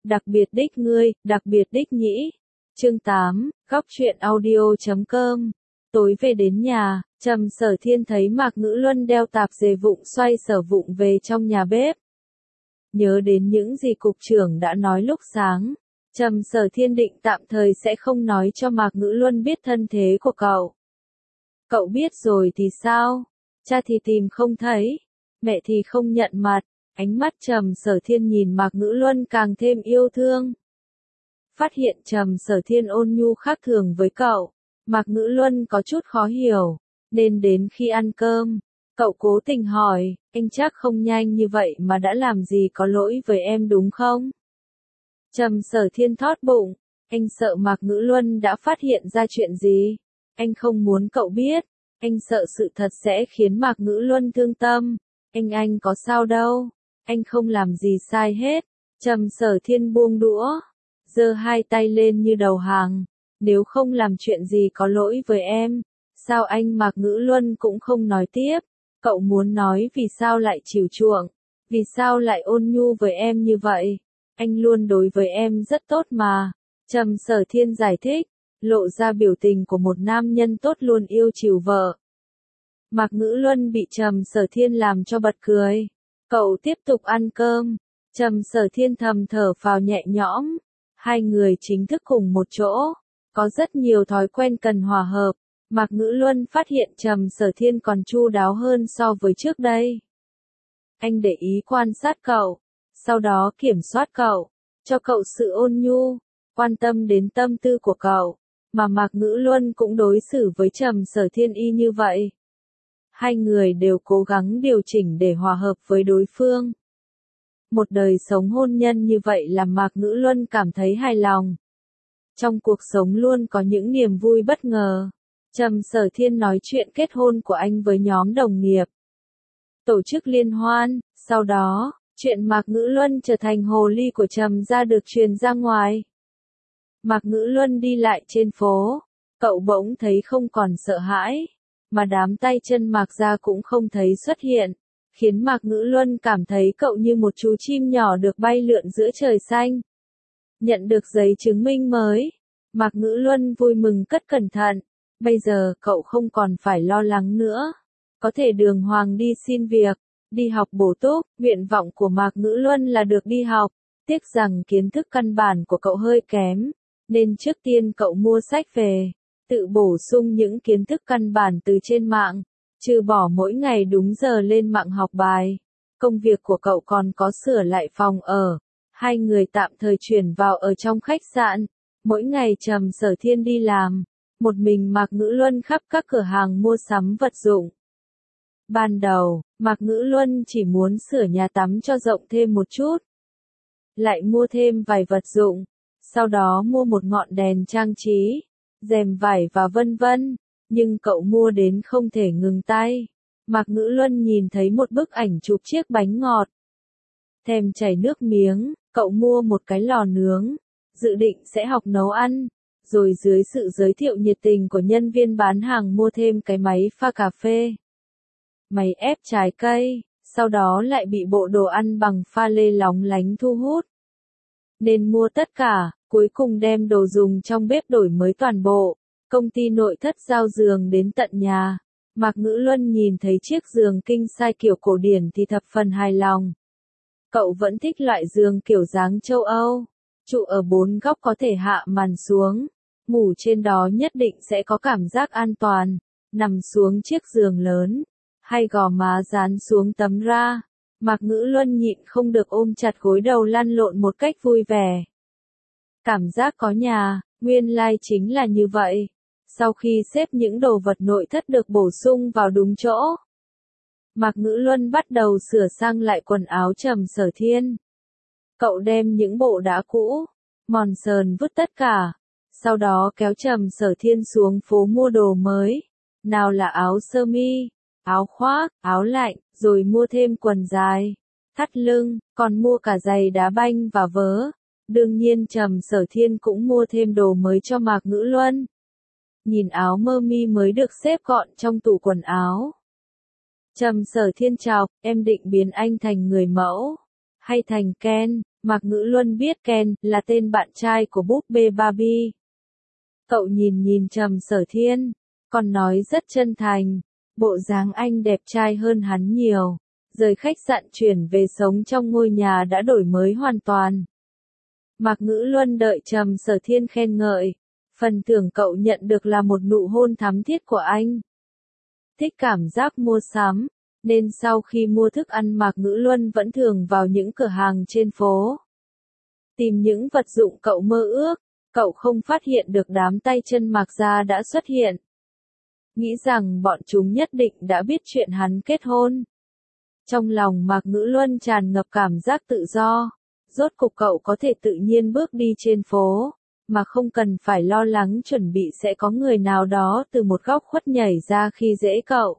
Đặc biệt đích ngươi, đặc biệt đích nhĩ. Chương 8, góc truyện audio.com. Tối về đến nhà, Trầm Sở Thiên thấy Mạc Ngữ Luân đeo tạp dề vụng xoay sở vụng về trong nhà bếp. Nhớ đến những gì cục trưởng đã nói lúc sáng, Trầm Sở Thiên định tạm thời sẽ không nói cho Mạc Ngữ Luân biết thân thế của cậu. Cậu biết rồi thì sao? Cha thì tìm không thấy, mẹ thì không nhận mặt. Ánh mắt Trầm Sở Thiên nhìn Mạc Ngữ Luân càng thêm yêu thương. Phát hiện Trầm Sở Thiên ôn nhu khác thường với cậu, Mạc Ngữ Luân có chút khó hiểu, nên đến khi ăn cơm, cậu cố tình hỏi, anh chắc không nhanh như vậy mà đã làm gì có lỗi với em đúng không? Trầm Sở Thiên thót bụng, anh sợ Mạc Ngữ Luân đã phát hiện ra chuyện gì, anh không muốn cậu biết, anh sợ sự thật sẽ khiến Mạc Ngữ Luân thương tâm, anh có sao đâu. Anh không làm gì sai hết. Trầm Sở Thiên buông đũa, giơ hai tay lên như đầu hàng. Nếu không làm chuyện gì có lỗi với em, sao anh Mạc Ngữ Luân cũng không nói tiếp? Cậu muốn nói vì sao lại chiều chuộng, vì sao lại ôn nhu với em như vậy? Anh luôn đối với em rất tốt mà. Trầm Sở Thiên giải thích, lộ ra biểu tình của một nam nhân tốt luôn yêu chiều vợ. Mạc Ngữ Luân bị Trầm Sở Thiên làm cho bật cười. Cậu tiếp tục ăn cơm, Trầm Sở Thiên thầm thở phào nhẹ nhõm, hai người chính thức cùng một chỗ, có rất nhiều thói quen cần hòa hợp, Mạc Ngữ Luân phát hiện Trầm Sở Thiên còn chu đáo hơn so với trước đây. Anh để ý quan sát cậu, sau đó kiểm soát cậu, cho cậu sự ôn nhu, quan tâm đến tâm tư của cậu, mà Mạc Ngữ Luân cũng đối xử với Trầm Sở Thiên y như vậy. Hai người đều cố gắng điều chỉnh để hòa hợp với đối phương. Một đời sống hôn nhân như vậy làm Mạc Ngữ Luân cảm thấy hài lòng. Trong cuộc sống luôn có những niềm vui bất ngờ. Trầm Sở Thiên nói chuyện kết hôn của anh với nhóm đồng nghiệp. Tổ chức liên hoan, sau đó, chuyện Mạc Ngữ Luân trở thành hồ ly của Trầm gia được truyền ra ngoài. Mạc Ngữ Luân đi lại trên phố, cậu bỗng thấy không còn sợ hãi. Mà đám tay chân Mạc gia cũng không thấy xuất hiện, khiến Mạc Ngữ Luân cảm thấy cậu như một chú chim nhỏ được bay lượn giữa trời xanh. Nhận được giấy chứng minh mới, Mạc Ngữ Luân vui mừng cất cẩn thận, bây giờ cậu không còn phải lo lắng nữa, có thể đường hoàng đi xin việc, đi học bổ túc. Nguyện vọng của Mạc Ngữ Luân là được đi học, tiếc rằng kiến thức căn bản của cậu hơi kém, nên trước tiên cậu mua sách về. Tự bổ sung những kiến thức căn bản từ trên mạng, trừ bỏ mỗi ngày đúng giờ lên mạng học bài. Công việc của cậu còn có sửa lại phòng ở. Hai người tạm thời chuyển vào ở trong khách sạn. Mỗi ngày Trầm Sở Thiên đi làm, một mình Mạc Ngữ Luân khắp các cửa hàng mua sắm vật dụng. Ban đầu, Mạc Ngữ Luân chỉ muốn sửa nhà tắm cho rộng thêm một chút. Lại mua thêm vài vật dụng. Sau đó mua một ngọn đèn trang trí, rèm vải và vân vân, nhưng cậu mua đến không thể ngừng tay. Mạc Ngữ Luân nhìn thấy một bức ảnh chụp chiếc bánh ngọt. Thèm chảy nước miếng, cậu mua một cái lò nướng, dự định sẽ học nấu ăn, rồi dưới sự giới thiệu nhiệt tình của nhân viên bán hàng mua thêm cái máy pha cà phê, máy ép trái cây, sau đó lại bị bộ đồ ăn bằng pha lê lóng lánh thu hút. Nên mua tất cả. Cuối cùng đem đồ dùng trong bếp đổi mới toàn bộ. Công ty nội thất giao giường đến tận nhà. Mạc Ngữ Luân nhìn thấy chiếc giường king size kiểu cổ điển thì thập phần hài lòng. Cậu vẫn thích loại giường kiểu dáng châu Âu. Trụ ở 4 góc có thể hạ màn xuống. Ngủ trên đó nhất định sẽ có cảm giác an toàn. Nằm xuống chiếc giường lớn, hay gò má dán xuống tấm ra. Mạc Ngữ Luân nhịn không được ôm chặt gối đầu lăn lộn một cách vui vẻ. Cảm giác có nhà, nguyên lai chính là như vậy. Sau khi xếp những đồ vật nội thất được bổ sung vào đúng chỗ, Mạc Ngữ Luân bắt đầu sửa sang lại quần áo Trầm Sở Thiên. Cậu đem những bộ đá cũ, mòn sờn vứt tất cả, sau đó kéo Trầm Sở Thiên xuống phố mua đồ mới. Nào là áo sơ mi, áo khoác, áo lạnh, rồi mua thêm quần dài, thắt lưng, còn mua cả giày đá banh và vớ. Đương nhiên Trầm Sở Thiên cũng mua thêm đồ mới cho Mạc Ngữ Luân. Nhìn áo mơ mi mới được xếp gọn trong tủ quần áo. Trầm Sở Thiên chọc, em định biến anh thành người mẫu, hay thành Ken. Mạc Ngữ Luân biết Ken là tên bạn trai của búp bê Barbie. Cậu nhìn Trầm Sở Thiên, còn nói rất chân thành, bộ dáng anh đẹp trai hơn hắn nhiều. Rời khách sạn chuyển về sống trong ngôi nhà đã đổi mới hoàn toàn. Mạc Ngữ Luân đợi Trầm Sở Thiên khen ngợi, phần thưởng cậu nhận được là một nụ hôn thắm thiết của anh. Thích cảm giác mua sắm, nên sau khi mua thức ăn Mạc Ngữ Luân vẫn thường vào những cửa hàng trên phố. Tìm những vật dụng cậu mơ ước, cậu không phát hiện được đám tay chân Mạc gia đã xuất hiện. Nghĩ rằng bọn chúng nhất định đã biết chuyện hắn kết hôn. Trong lòng Mạc Ngữ Luân tràn ngập cảm giác tự do, rốt cục cậu có thể tự nhiên bước đi trên phố, mà không cần phải lo lắng chuẩn bị sẽ có người nào đó từ một góc khuất nhảy ra khi dễ cậu.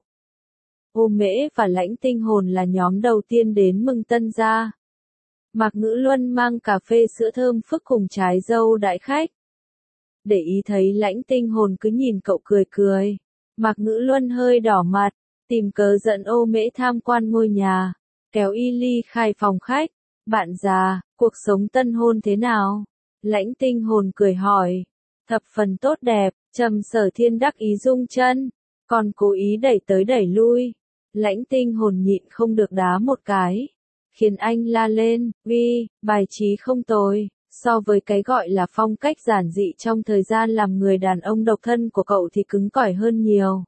Ô Mễ và Lãnh Tinh Hồn là nhóm đầu tiên đến mừng tân gia. Mạc Ngữ Luân mang cà phê sữa thơm phức cùng trái dâu đãi khách. Để ý thấy Lãnh Tinh Hồn cứ nhìn cậu cười cười. Mạc Ngữ Luân hơi đỏ mặt, tìm cớ dẫn Ô Mễ tham quan ngôi nhà, kéo y ly khai phòng khách. Bạn già, cuộc sống tân hôn thế nào? Lãnh Tinh Hồn cười hỏi. Thập phần tốt đẹp, Trầm Sở Thiên đắc ý rung chân, còn cố ý đẩy tới đẩy lui. Lãnh Tinh Hồn nhịn không được đá một cái, khiến anh la lên, "Vi, bài trí không tồi, so với cái gọi là phong cách giản dị trong thời gian làm người đàn ông độc thân của cậu thì cứng cỏi hơn nhiều."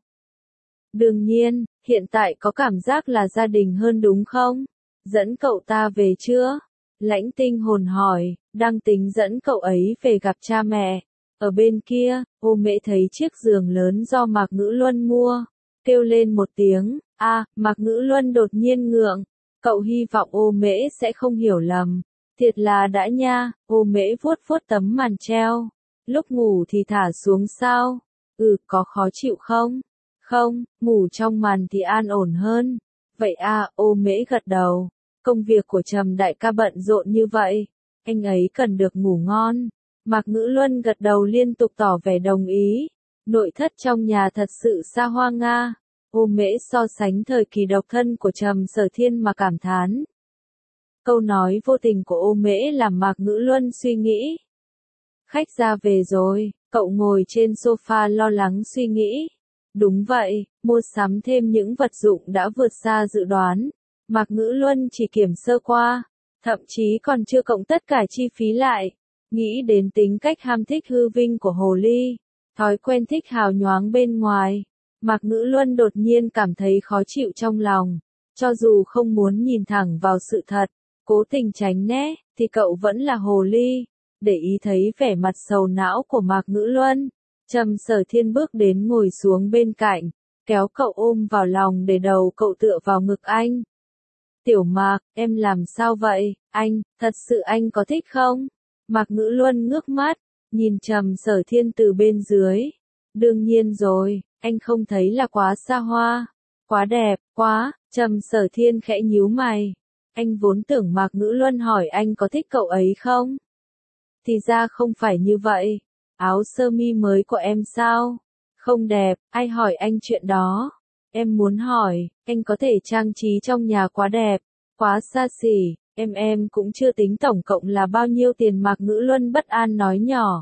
Đương nhiên, hiện tại có cảm giác là gia đình hơn đúng không? Dẫn cậu ta về chưa? Lãnh Tinh Hồn hỏi, đang tính dẫn cậu ấy về gặp cha mẹ. Ở bên kia, Ô Mễ thấy chiếc giường lớn do Mạc Ngữ Luân mua, kêu lên một tiếng, Mạc Ngữ Luân đột nhiên ngượng. Cậu hy vọng Ô Mễ sẽ không hiểu lầm. Thiệt là đã nha, Ô Mễ vuốt vuốt tấm màn treo. Lúc ngủ thì thả xuống sao? Có khó chịu không? Không, ngủ trong màn thì an ổn hơn. Vậy Ô Mễ gật đầu. Công việc của Trầm đại ca bận rộn như vậy, anh ấy cần được ngủ ngon. Mạc Ngữ Luân gật đầu liên tục tỏ vẻ đồng ý. Nội thất trong nhà thật sự xa hoa nga. Ô Mễ so sánh thời kỳ độc thân của Trầm Sở Thiên mà cảm thán. Câu nói vô tình của Ô Mễ làm Mạc Ngữ Luân suy nghĩ. Khách ra về rồi, cậu ngồi trên sofa lo lắng suy nghĩ. Đúng vậy, mua sắm thêm những vật dụng đã vượt xa dự đoán. Mạc Ngữ Luân chỉ kiểm sơ qua, thậm chí còn chưa cộng tất cả chi phí lại. Nghĩ đến tính cách ham thích hư vinh của Hồ Ly, thói quen thích hào nhoáng bên ngoài, Mạc Ngữ Luân đột nhiên cảm thấy khó chịu trong lòng. Cho dù không muốn nhìn thẳng vào sự thật, cố tình tránh né, thì cậu vẫn là Hồ Ly. Để ý thấy vẻ mặt sầu não của Mạc Ngữ Luân, Trầm Sở Thiên bước đến ngồi xuống bên cạnh, kéo cậu ôm vào lòng để đầu cậu tựa vào ngực anh. Tiểu Mạc, em làm sao vậy? Anh, thật sự anh có thích không? Mạc Ngữ Luân ngước mắt, nhìn Trầm Sở Thiên từ bên dưới. Đương nhiên rồi, anh không thấy là quá xa hoa, quá đẹp, quá. Trầm Sở Thiên khẽ nhíu mày. Anh vốn tưởng Mạc Ngữ Luân hỏi anh có thích cậu ấy không? Thì ra không phải như vậy. Áo sơ mi mới của em sao? Không đẹp, ai hỏi anh chuyện đó? Em muốn hỏi, anh có thể trang trí trong nhà quá đẹp, quá xa xỉ, em cũng chưa tính tổng cộng là bao nhiêu tiền. Mạc Ngữ Luân bất an nói nhỏ.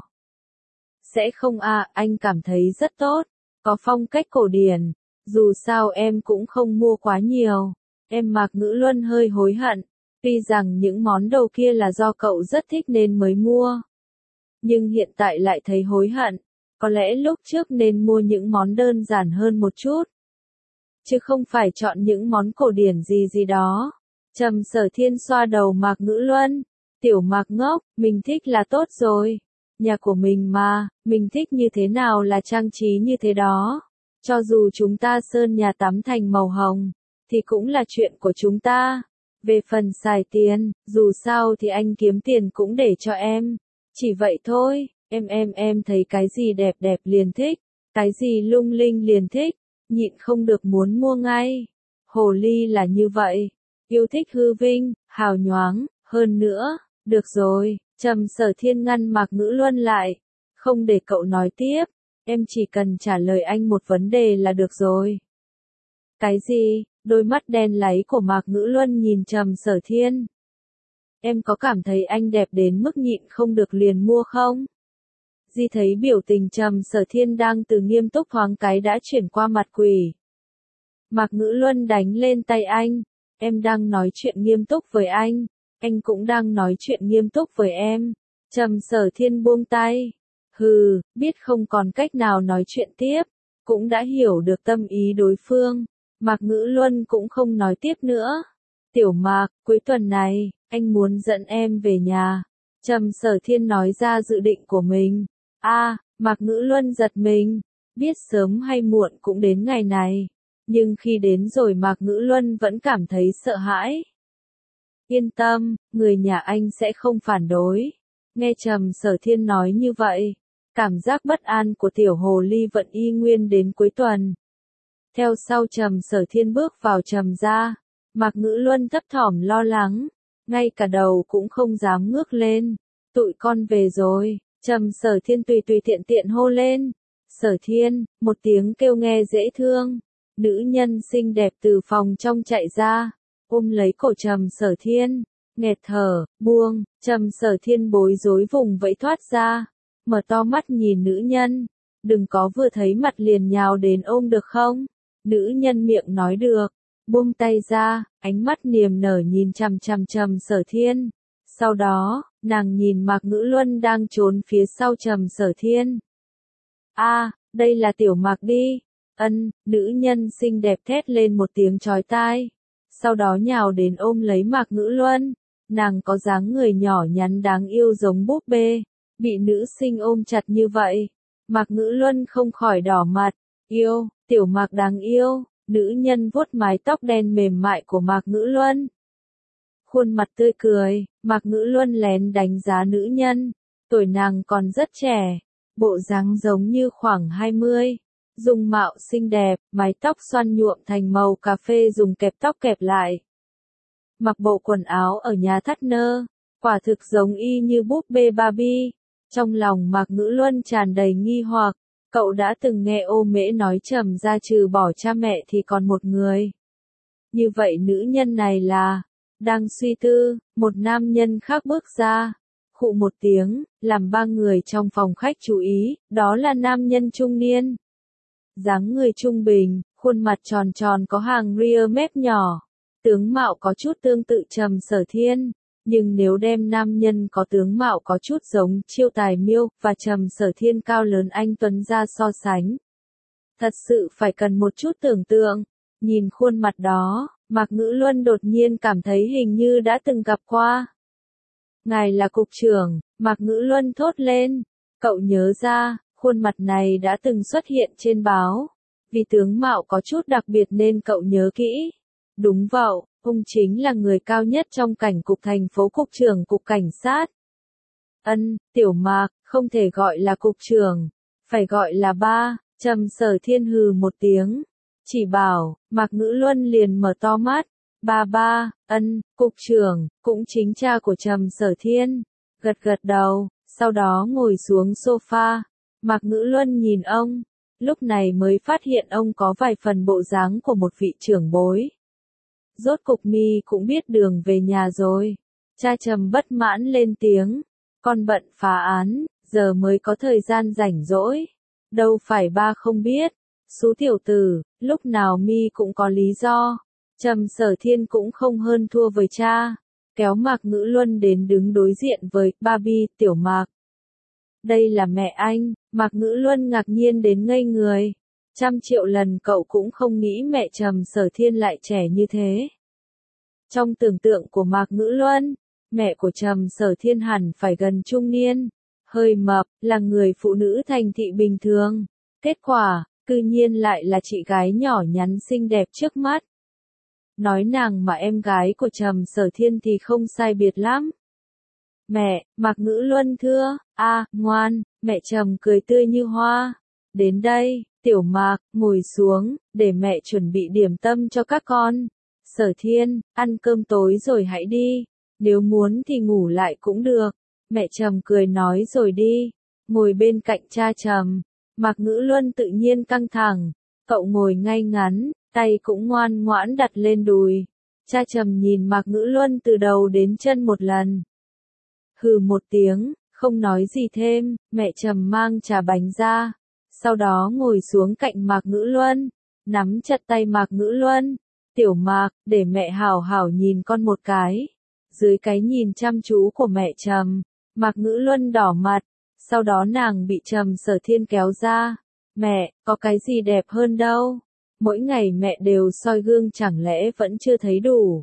Sẽ không anh cảm thấy rất tốt, có phong cách cổ điển, dù sao em cũng không mua quá nhiều. Mạc Ngữ Luân hơi hối hận, tuy rằng những món đồ kia là do cậu rất thích nên mới mua. Nhưng hiện tại lại thấy hối hận, có lẽ lúc trước nên mua những món đơn giản hơn một chút. Chứ không phải chọn những món cổ điển gì đó. Trầm Sở Thiên xoa đầu Mạc Ngữ Luân. Tiểu Mạc ngốc, mình thích là tốt rồi. Nhà của mình mà, mình thích như thế nào là trang trí như thế đó. Cho dù chúng ta sơn nhà tắm thành màu hồng, thì cũng là chuyện của chúng ta. Về phần xài tiền, dù sao thì anh kiếm tiền cũng để cho em. Chỉ vậy thôi, em thấy cái gì đẹp đẹp liền thích, cái gì lung linh liền thích, nhịn không được muốn mua ngay. Hồ Ly là như vậy, yêu thích hư vinh, hào nhoáng, hơn nữa. Được rồi, Trầm Sở Thiên ngăn Mạc Ngữ Luân lại. Không để cậu nói tiếp, em chỉ cần trả lời anh một vấn đề là được rồi. Cái gì? Đôi mắt đen láy của Mạc Ngữ Luân nhìn Trầm Sở Thiên. em có cảm thấy anh đẹp đến mức nhịn không được liền mua không? Di thấy biểu tình Trầm Sở Thiên đang từ nghiêm túc thoáng cái đã chuyển qua mặt quỷ. Mạc Ngữ Luân đánh lên tay anh, em đang nói chuyện nghiêm túc với anh cũng đang nói chuyện nghiêm túc với em. Trầm Sở Thiên buông tay. Hừ, biết không còn cách nào nói chuyện tiếp, cũng đã hiểu được tâm ý đối phương. Mạc Ngữ Luân cũng không nói tiếp nữa. Tiểu Mạc, cuối tuần này, anh muốn dẫn em về nhà. Trầm Sở Thiên nói ra dự định của mình. Mạc Ngữ Luân giật mình, biết sớm hay muộn cũng đến ngày này. Nhưng khi đến rồi Mạc Ngữ Luân vẫn cảm thấy sợ hãi. Yên tâm, người nhà anh sẽ không phản đối. Nghe Trầm Sở Thiên nói như vậy, cảm giác bất an của tiểu hồ ly vẫn y nguyên đến cuối tuần. Theo sau Trầm Sở Thiên bước vào Trầm gia, Mạc Ngữ Luân thấp thỏm lo lắng, ngay cả đầu cũng không dám ngước lên. Tụi con về rồi, Trầm Sở Thiên tùy tiện tiện hô lên. Sở Thiên, một tiếng kêu nghe dễ thương. Nữ nhân xinh đẹp từ phòng trong chạy ra, ôm lấy cổ Trầm Sở Thiên, nghẹt thở, buông. Trầm Sở Thiên bối rối vùng vẫy thoát ra, mở to mắt nhìn nữ nhân, đừng có vừa thấy mặt liền nhào đến ôm được không? Nữ nhân miệng nói được, buông tay ra, ánh mắt niềm nở nhìn chằm chằm Trầm Sở Thiên. Sau đó, nàng nhìn Mạc Ngữ Luân đang trốn phía sau Trầm Sở Thiên. Đây là Tiểu Mạc đi. Nữ nhân xinh đẹp thét lên một tiếng chói tai. Sau đó nhào đến ôm lấy Mạc Ngữ Luân. Nàng có dáng người nhỏ nhắn đáng yêu giống búp bê. Bị nữ sinh ôm chặt như vậy, Mạc Ngữ Luân không khỏi đỏ mặt. Yêu, Tiểu Mạc đáng yêu. Nữ nhân vuốt mái tóc đen mềm mại của Mạc Ngữ Luân. Khuôn mặt tươi cười, Mạc Ngữ Luân lén đánh giá nữ nhân. Tuổi nàng còn rất trẻ, bộ dáng giống như khoảng 20. Dung mạo xinh đẹp, mái tóc xoăn nhuộm thành màu cà phê dùng kẹp tóc kẹp lại. Mặc bộ quần áo ở nhà thắt nơ, quả thực giống y như búp bê Barbie. Trong lòng Mạc Ngữ Luân tràn đầy nghi hoặc, cậu đã từng nghe Ô Mễ nói Trầm gia trừ bỏ cha mẹ thì còn một người. Như vậy nữ nhân này là, đang suy tư, một nam nhân khác bước ra. Khụ một tiếng, làm ba người trong phòng khách chú ý, đó là nam nhân trung niên. Dáng người trung bình, khuôn mặt tròn tròn có hàng ria mép nhỏ. Tướng mạo có chút tương tự Trầm Sở Thiên, nhưng nếu đem nam nhân có tướng mạo có chút giống Chiêu Tài Miêu và Trầm Sở Thiên cao lớn anh tuấn ra so sánh, thật sự phải cần một chút tưởng tượng. Nhìn khuôn mặt đó, Mạc Ngữ Luân đột nhiên cảm thấy hình như đã từng gặp qua. Ngài là cục trưởng, Mạc Ngữ Luân thốt lên. Cậu nhớ ra, khuôn mặt này đã từng xuất hiện trên báo. Vì tướng mạo có chút đặc biệt nên cậu nhớ kỹ. Đúng vậy, ông chính là người cao nhất trong cảnh cục thành phố, cục trưởng cục cảnh sát. Tiểu Mạc, không thể gọi là cục trưởng, phải gọi là ba. Trầm Sở Thiên hừ một tiếng, chỉ bảo. Mạc Ngữ Luân liền mở to mắt. Ba, cục trưởng, cũng chính cha của Trầm Sở Thiên. Gật gật đầu, sau đó ngồi xuống sofa. Mạc Ngữ Luân nhìn ông, lúc này mới phát hiện ông có vài phần bộ dáng của một vị trưởng bối. Rốt cục mi cũng biết đường về nhà rồi. Cha Trầm bất mãn lên tiếng, con bận phá án, giờ mới có thời gian rảnh rỗi. Đâu phải ba không biết, Sú tiểu tử, lúc nào mi cũng có lý do. Trầm Sở Thiên cũng không hơn thua với cha, kéo Mạc Ngữ Luân đến đứng đối diện với Barbie. Tiểu Mạc, đây là mẹ anh. Mạc Ngữ Luân ngạc nhiên đến ngây người. 100.000.000 lần cậu cũng không nghĩ mẹ Trầm Sở Thiên lại trẻ như thế. Trong tưởng tượng của Mạc Ngữ Luân, mẹ của Trầm Sở Thiên hẳn phải gần trung niên, hơi mập, là người phụ nữ thành thị bình thường. Kết quả, cư nhiên lại là chị gái nhỏ nhắn xinh đẹp trước mắt. Nói nàng mà em gái của Trầm Sở Thiên thì không sai biệt lắm. Mẹ, Mạc Ngữ Luân thưa, ngoan. Mẹ Trầm cười tươi như hoa. Đến đây, Tiểu Mạc, ngồi xuống, để mẹ chuẩn bị điểm tâm cho các con. Sở Thiên, ăn cơm tối rồi hãy đi. Nếu muốn thì ngủ lại cũng được. Mẹ Trầm cười nói rồi đi. Ngồi bên cạnh cha Trầm, Mạc Ngữ Luân tự nhiên căng thẳng. Cậu ngồi ngay ngắn, tay cũng ngoan ngoãn đặt lên đùi. Cha Trầm nhìn Mạc Ngữ Luân từ đầu đến chân một lần. Hừ một tiếng, không nói gì thêm, mẹ Trầm mang trà bánh ra. Sau đó ngồi xuống cạnh Mạc Ngữ Luân, nắm chặt tay Mạc Ngữ Luân. Tiểu Mạc, để mẹ hảo hảo nhìn con một cái. Dưới cái nhìn chăm chú của mẹ Trầm, Mạc Ngữ Luân đỏ mặt. Sau đó nàng bị Trầm Sở Thiên kéo ra. Mẹ, có cái gì đẹp hơn đâu. Mỗi ngày mẹ đều soi gương chẳng lẽ vẫn chưa thấy đủ.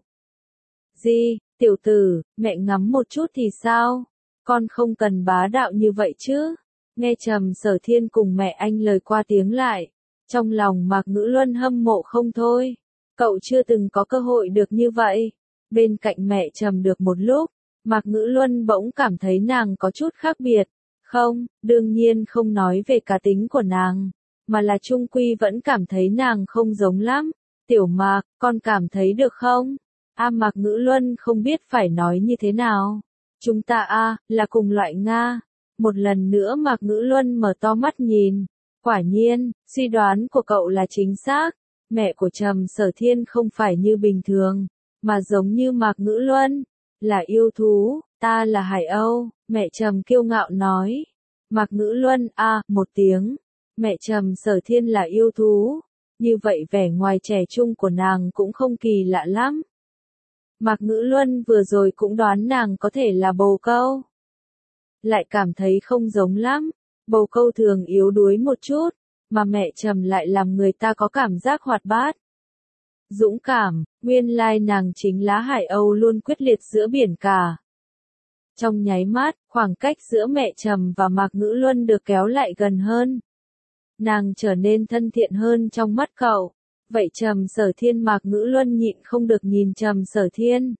Gì, tiểu tử, mẹ ngắm một chút thì sao? Con không cần bá đạo như vậy chứ. Nghe Trầm Sở Thiên cùng mẹ anh lời qua tiếng lại. Trong lòng Mạc Ngữ Luân hâm mộ không thôi. Cậu chưa từng có cơ hội được như vậy. Bên cạnh mẹ Trầm được một lúc, Mạc Ngữ Luân bỗng cảm thấy nàng có chút khác biệt. Không, đương nhiên không nói về cá tính của nàng, mà là chung quy vẫn cảm thấy nàng không giống lắm. Tiểu Mạc, con cảm thấy được không? Mạc Ngữ Luân không biết phải nói như thế nào. Chúng ta là cùng loại Nga. Một lần nữa Mạc Ngữ Luân mở to mắt nhìn. Quả nhiên, suy đoán của cậu là chính xác. Mẹ của Trầm Sở Thiên không phải như bình thường, mà giống như Mạc Ngữ Luân, là yêu thú, ta là Hải Âu, mẹ Trầm kiêu ngạo nói. Mạc Ngữ Luân một tiếng, mẹ Trầm Sở Thiên là yêu thú, như vậy vẻ ngoài trẻ trung của nàng cũng không kỳ lạ lắm. Mạc Ngữ Luân vừa rồi cũng đoán nàng có thể là bồ câu. Lại cảm thấy không giống lắm, bồ câu thường yếu đuối một chút, mà mẹ Trầm lại làm người ta có cảm giác hoạt bát. Dũng cảm, nguyên lai nàng chính lá Hải Âu luôn quyết liệt giữa biển cả. Trong nháy mắt, khoảng cách giữa mẹ Trầm và Mạc Ngữ Luân được kéo lại gần hơn. Nàng trở nên thân thiện hơn trong mắt cậu. Vậy Trầm Sở Thiên Mạc Ngữ Luân nhịn không được nhìn Trầm Sở Thiên.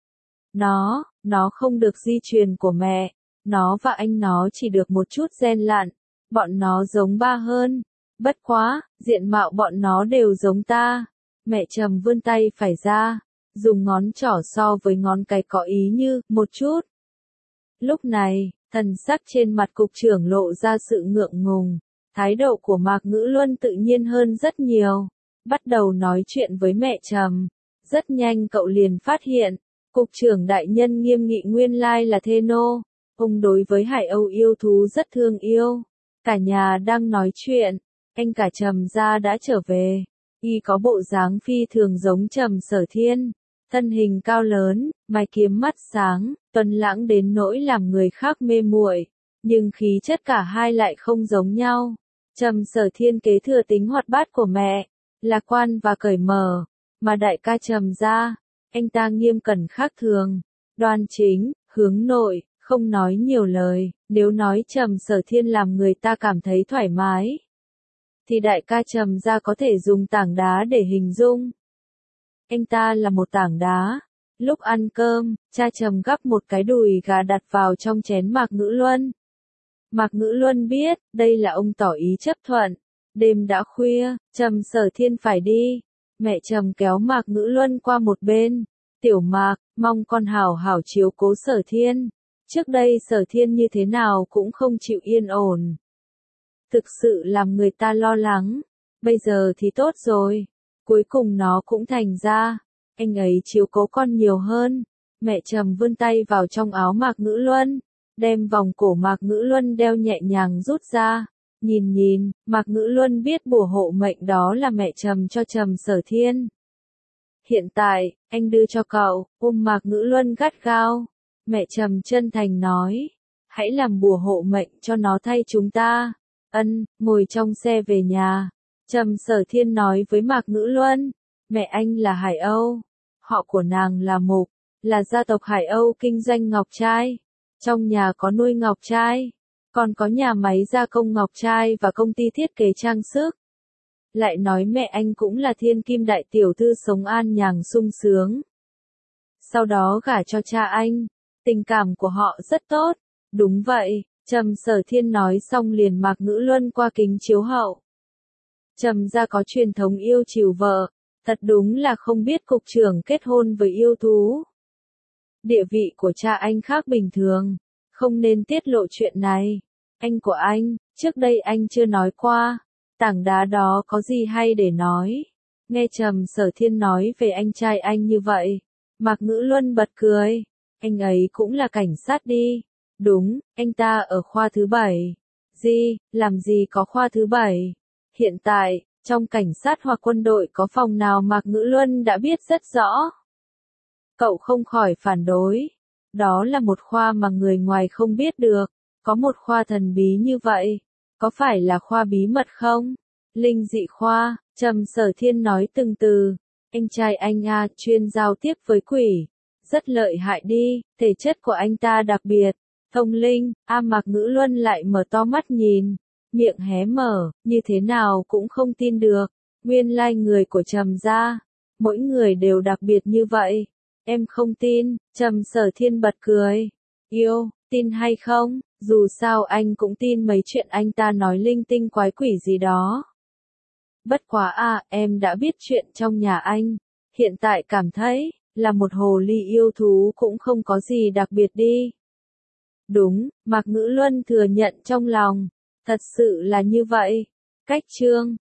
Nó không được di truyền của mẹ. Nó và anh nó chỉ được một chút gen lặn. Bọn nó giống ba hơn. Bất quá, diện mạo bọn nó đều giống ta. Mẹ Trầm vươn tay phải ra, dùng ngón trỏ so với ngón cái có ý như, một chút. Lúc này, thần sắc trên mặt cục trưởng lộ ra sự ngượng ngùng. Thái độ của Mạc Ngữ Luân tự nhiên hơn rất nhiều. Bắt đầu nói chuyện với mẹ Trầm. Rất nhanh cậu liền phát hiện, cục trưởng đại nhân nghiêm nghị nguyên lai là Thê Nô. Ông đối với Hải Âu yêu thú rất thương yêu. Cả nhà đang nói chuyện, anh cả Trầm gia đã trở về. Y có bộ dáng phi thường giống Trầm Sở Thiên. Thân hình cao lớn, mày kiếm mắt sáng, tuấn lãng đến nỗi làm người khác mê muội. Nhưng khí chất cả hai lại không giống nhau. Trầm Sở Thiên kế thừa tính hoạt bát của mẹ, lạc quan và cởi mở, mà đại ca Trầm gia, anh ta nghiêm cẩn khác thường, đoan chính, hướng nội, không nói nhiều lời. Nếu nói Trầm Sở Thiên làm người ta cảm thấy thoải mái, thì đại ca Trầm gia có thể dùng tảng đá để hình dung. Anh ta là một tảng đá. Lúc ăn cơm, cha Trầm gắp một cái đùi gà đặt vào trong chén Mạc Ngữ Luân. Mạc Ngữ Luân biết, đây là ông tỏ ý chấp thuận. Đêm đã khuya, Trầm Sở Thiên phải đi. Mẹ Trầm kéo Mạc Ngữ Luân qua một bên. Tiểu Mạc, mong con hảo hảo chiếu cố Sở Thiên. Trước đây Sở Thiên như thế nào cũng không chịu yên ổn. Thực sự làm người ta lo lắng. Bây giờ thì tốt rồi. Cuối cùng nó cũng thành ra. Anh ấy chiếu cố con nhiều hơn. Mẹ Trầm vươn tay vào trong áo Mạc Ngữ Luân. Đem vòng cổ Mạc Ngữ Luân đeo nhẹ nhàng rút ra. Nhìn, Mạc Ngữ Luân biết bùa hộ mệnh đó là mẹ Trầm cho Trầm Sở Thiên. Hiện tại, anh đưa cho cậu, ôm Mạc Ngữ Luân gắt gao. Mẹ Trầm chân thành nói. Hãy làm bùa hộ mệnh cho nó thay chúng ta. Ngồi trong xe về nhà. Trầm Sở Thiên nói với Mạc Ngữ Luân. Mẹ anh là Hải Âu. Họ của nàng là Mục, là gia tộc Hải Âu kinh doanh ngọc trai. Trong nhà có nuôi ngọc trai, còn có nhà máy gia công ngọc trai và công ty thiết kế trang sức. Lại nói mẹ anh cũng là thiên kim đại tiểu thư sống an nhàn sung sướng. Sau đó gả cho cha anh, tình cảm của họ rất tốt. Đúng vậy, Trầm Sở Thiên nói xong liền Mạc Ngữ Luân qua kính chiếu hậu. Trầm gia có truyền thống yêu chiều vợ, thật đúng là không biết cục trưởng kết hôn với yêu thú. Địa vị của cha anh khác bình thường, không nên tiết lộ chuyện này. Anh của anh, trước đây anh chưa nói qua, tảng đá đó có gì hay để nói. Nghe Trầm Sở Thiên nói về anh trai anh như vậy, Mạc Ngữ Luân bật cười. Anh ấy cũng là cảnh sát đi. Đúng, anh ta ở khoa thứ 7. Gì, làm gì có khoa thứ 7? Hiện tại, trong cảnh sát hoặc quân đội có phòng nào Mạc Ngữ Luân đã biết rất rõ. Cậu không khỏi phản đối. Đó là một khoa mà người ngoài không biết được. Có một khoa thần bí như vậy. Có phải là khoa bí mật không? Linh dị khoa, Trầm Sở Thiên nói từng từ. Anh trai anh chuyên giao tiếp với quỷ. Rất lợi hại đi, thể chất của anh ta đặc biệt. Thông linh, Mạc Ngữ Luân lại mở to mắt nhìn. Miệng hé mở, như thế nào cũng không tin được. Nguyên lai người của Trầm gia. Mỗi người đều đặc biệt như vậy. Em không tin, Trầm Sở Thiên bật cười. Yêu, tin hay không, dù sao anh cũng tin mấy chuyện anh ta nói linh tinh quái quỷ gì đó. Bất quá em đã biết chuyện trong nhà anh. Hiện tại cảm thấy, là một hồ ly yêu thú cũng không có gì đặc biệt đi. Đúng, Mạc Ngữ Luân thừa nhận trong lòng. Thật sự là như vậy. Cách chương